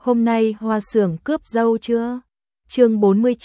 hôm nay Hoa Xưởng cướp dâu chưa? Chương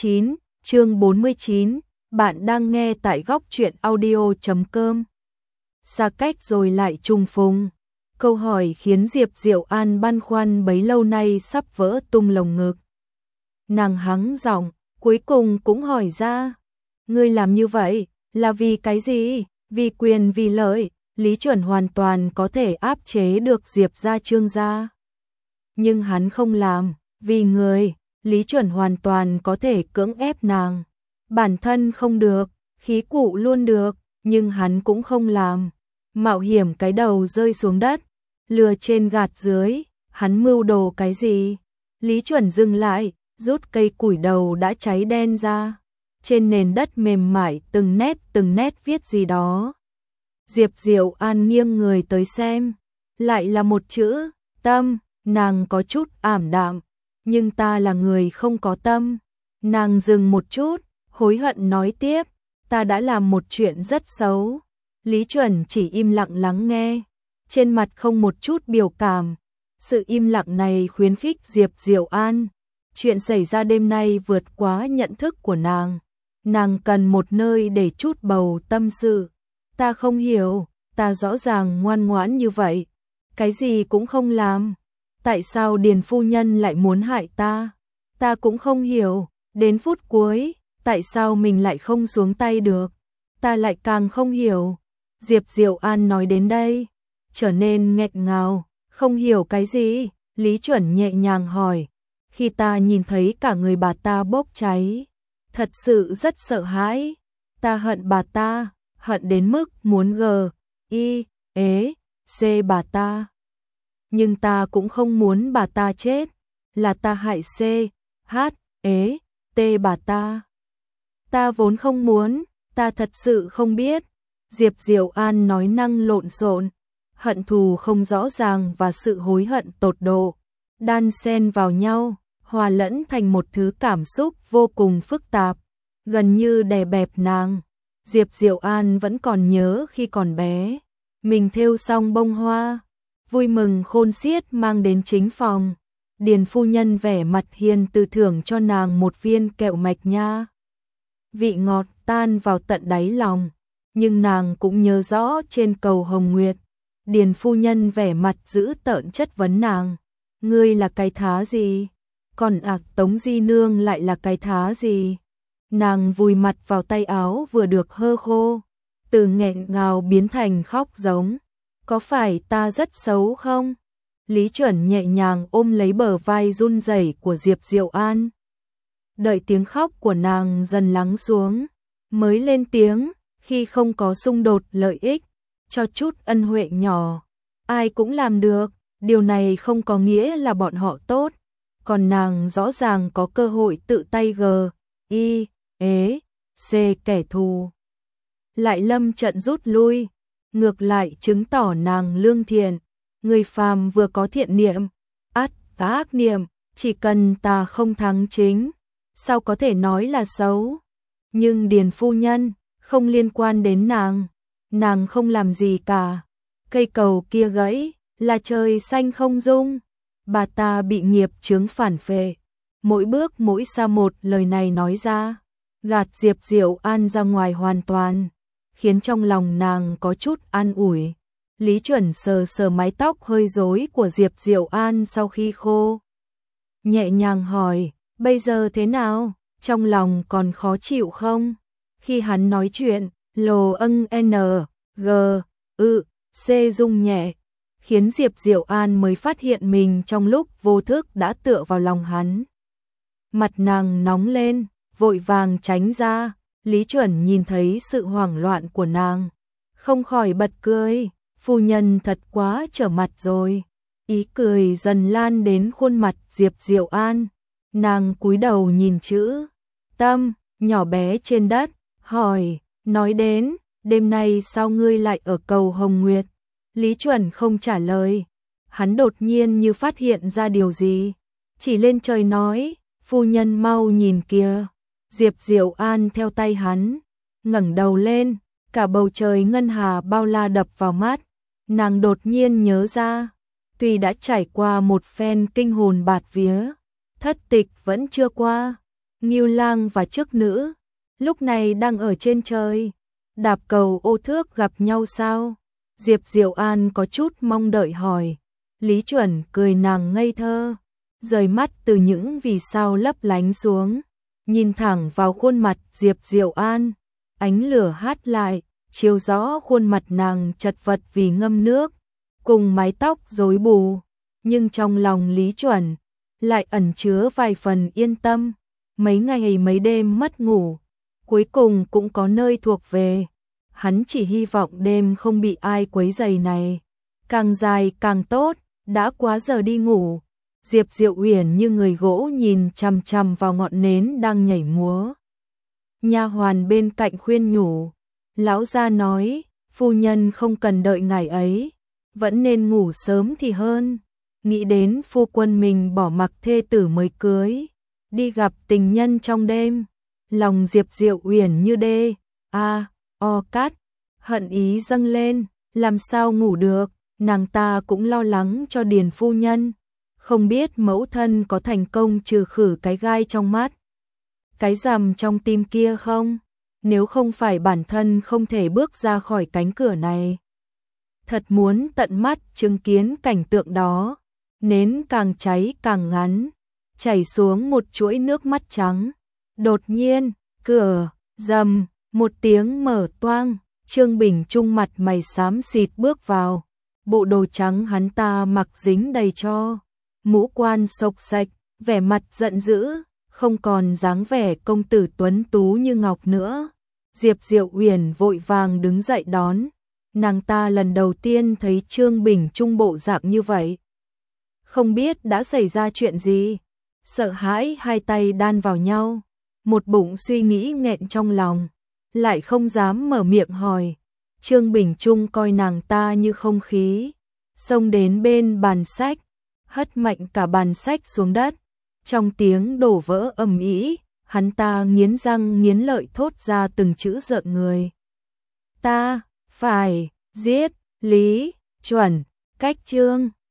49, bạn đang nghe tại góc truyện audio.com. Xa cách rồi lại trùng phùng. Câu hỏi khiến Diệp Diệu An băn khoăn bấy lâu nay sắp vỡ tung lồng ngực. Nàng hắng giọng, cuối cùng cũng hỏi ra. Ngươi làm như vậy, là vì cái gì? Vì quyền vì lợi, Lý Chuẩn hoàn toàn có thể áp chế được Diệp gia Trương gia. Nhưng hắn không làm, vì người, Lý Chuẩn hoàn toàn có thể cưỡng ép nàng. Bản thân không được, khí cụ luôn được, nhưng hắn cũng không làm. Mạo hiểm cái đầu rơi xuống đất, lừa trên gạt dưới, hắn mưu đồ cái gì? Lý Chuẩn dừng lại, rút cây củi đầu đã cháy đen ra. Trên nền đất mềm mại từng nét viết gì đó. Diệp Diệu An nghiêng người tới xem, lại là một chữ, tâm. Nàng có chút ảm đạm, nhưng ta là người không có tâm. Nàng dừng một chút, hối hận nói tiếp, ta đã làm một chuyện rất xấu. Lý Chuẩn chỉ im lặng lắng nghe, trên mặt không một chút biểu cảm. Sự im lặng này khuyến khích Diệp Diệu An. Chuyện xảy ra đêm nay vượt quá nhận thức của nàng. Nàng cần một nơi để trút bầu tâm sự. Ta không hiểu, ta rõ ràng ngoan ngoãn như vậy, cái gì cũng không làm. Tại sao Điền phu nhân lại muốn hại ta? Ta cũng không hiểu, đến phút cuối, tại sao mình lại không xuống tay được? Ta lại càng không hiểu. Diệp Diệu An nói đến đây, trở nên nghẹn ngào, không hiểu cái gì? Lý Chuẩn nhẹ nhàng hỏi, khi ta nhìn thấy cả người bà ta bốc cháy, thật sự rất sợ hãi. Ta hận bà ta, hận đến mức muốn c bà ta. Nhưng ta cũng không muốn bà ta chết, là ta hại t bà ta. Ta vốn không muốn, ta thật sự không biết. Diệp Diệu An nói năng lộn xộn, hận thù không rõ ràng và sự hối hận tột độ, đan xen vào nhau, hòa lẫn thành một thứ cảm xúc vô cùng phức tạp, gần như đè bẹp nàng. Diệp Diệu An vẫn còn nhớ khi còn bé, mình thêu xong bông hoa, vui mừng khôn xiết mang đến chính phòng. Điền phu nhân vẻ mặt hiền từ thưởng cho nàng một viên kẹo mạch nha. Vị ngọt tan vào tận đáy lòng, nhưng nàng cũng nhớ rõ trên cầu Hồng Nguyệt. Điền phu nhân vẻ mặt dữ tợn chất vấn nàng. Ngươi là cái thá gì? Còn Tống Di Nương lại là cái thá gì? Nàng vùi mặt vào tay áo vừa được hơ khô, từ nghẹn ngào biến thành khóc giống. Có phải ta rất xấu không? Lý Chuẩn nhẹ nhàng ôm lấy bờ vai run rẩy của Diệp Diệu An. Đợi tiếng khóc của nàng dần lắng xuống, mới lên tiếng, khi không có xung đột lợi ích, cho chút ân huệ nhỏ, ai cũng làm được, điều này không có nghĩa là bọn họ tốt, còn nàng rõ ràng có cơ hội tự tay kẻ thù. Lại lâm trận rút lui, ngược lại chứng tỏ nàng lương thiện. Người phàm vừa có thiện niệm, ác niệm, chỉ cần ta không thắng chính, sao có thể nói là xấu? Nhưng Điền phu nhân, không liên quan đến nàng không làm gì cả. Cây cầu kia gãy, là trời xanh không dung, bà ta bị nghiệp chướng phản phệ. Mỗi bước mỗi xa một lời này nói ra, gạt Diệp Diệu An ra ngoài hoàn toàn, khiến trong lòng nàng có chút an ủi. Lý Chuẩn sờ sờ mái tóc hơi rối của Diệp Diệu An sau khi khô, nhẹ nhàng hỏi, bây giờ thế nào, trong lòng còn khó chịu không? Khi hắn nói chuyện, rung nhẹ, khiến Diệp Diệu An mới phát hiện mình trong lúc vô thức đã tựa vào lòng hắn. Mặt nàng nóng lên, vội vàng tránh ra. Lý Chuẩn nhìn thấy sự hoảng loạn của nàng, không khỏi bật cười. Phu nhân thật quá trở mặt rồi. Ý cười dần lan đến khuôn mặt Diệp Diệu An. Nàng cúi đầu nhìn chữ tâm nhỏ bé trên đất, hỏi, nói đến, đêm nay sao ngươi lại ở cầu Hồng Nguyệt? Lý Chuẩn không trả lời. Hắn đột nhiên như phát hiện ra điều gì, chỉ lên trời nói, phu nhân mau nhìn kìa. Diệp Diệu An theo tay hắn, ngẩng đầu lên, cả bầu trời ngân hà bao la đập vào mắt. Nàng đột nhiên nhớ ra, Tuy đã trải qua một phen kinh hồn bạt vía, thất tịch vẫn chưa qua. Ngưu Lang và chức nữ lúc này đang ở trên trời, đạp cầu ô thước gặp nhau sao? Diệp Diệu An có chút mong đợi hỏi. Lý Chuẩn cười nàng ngây thơ, rời mắt từ những vì sao lấp lánh xuống, nhìn thẳng vào khuôn mặt Diệp Diệu An, ánh lửa hát lại, chiếu rõ khuôn mặt nàng chật vật vì ngâm nước, cùng mái tóc rối bù, nhưng trong lòng Lý Chuẩn lại ẩn chứa vài phần yên tâm. Mấy ngày mấy đêm mất ngủ, cuối cùng cũng có nơi thuộc về. Hắn chỉ hy vọng đêm không bị ai quấy rầy này, càng dài càng tốt. Đã quá giờ đi ngủ, Diệp Diệu Uyển như người gỗ nhìn chằm chằm vào ngọn nến đang nhảy múa. Nha hoàn bên cạnh khuyên nhủ, lão gia nói, phu nhân không cần đợi ngày ấy, vẫn nên ngủ sớm thì hơn. Nghĩ đến phu quân mình bỏ mặc thê tử mới cưới, đi gặp tình nhân trong đêm, lòng Diệp Diệu Uyển như đê cát, hận ý dâng lên, làm sao ngủ được. Nàng ta cũng lo lắng cho Điền phu nhân, không biết mẫu thân có thành công trừ khử cái gai trong mắt, cái rằm trong tim kia không? Nếu không phải bản thân không thể bước ra khỏi cánh cửa này, thật muốn tận mắt chứng kiến cảnh tượng đó. Nến càng cháy càng ngắn, chảy xuống một chuỗi nước mắt trắng. Đột nhiên, cửa rầm một tiếng mở toang, Trương Bình Trung mặt mày xám xịt bước vào. Bộ đồ trắng hắn ta mặc dính đầy tro, mũ quan xộc xạch, vẻ mặt giận dữ, không còn dáng vẻ công tử tuấn tú như ngọc nữa. Diệp Diệu Uyển vội vàng đứng dậy đón, nàng ta lần đầu tiên thấy Trương Bình Trung bộ dạng như vậy. Không biết đã xảy ra chuyện gì, sợ hãi hai tay đan vào nhau, một bụng suy nghĩ nghẹn trong lòng, lại không dám mở miệng hỏi. Trương Bình Trung coi nàng ta như không khí, xông đến bên bàn sách, hất mạnh cả bàn sách xuống đất. Trong tiếng đổ vỡ ầm ĩ, hắn ta nghiến răng nghiến lợi thốt ra từng chữ rợn người. Ta phải giết Lý Chuẩn. Cách chương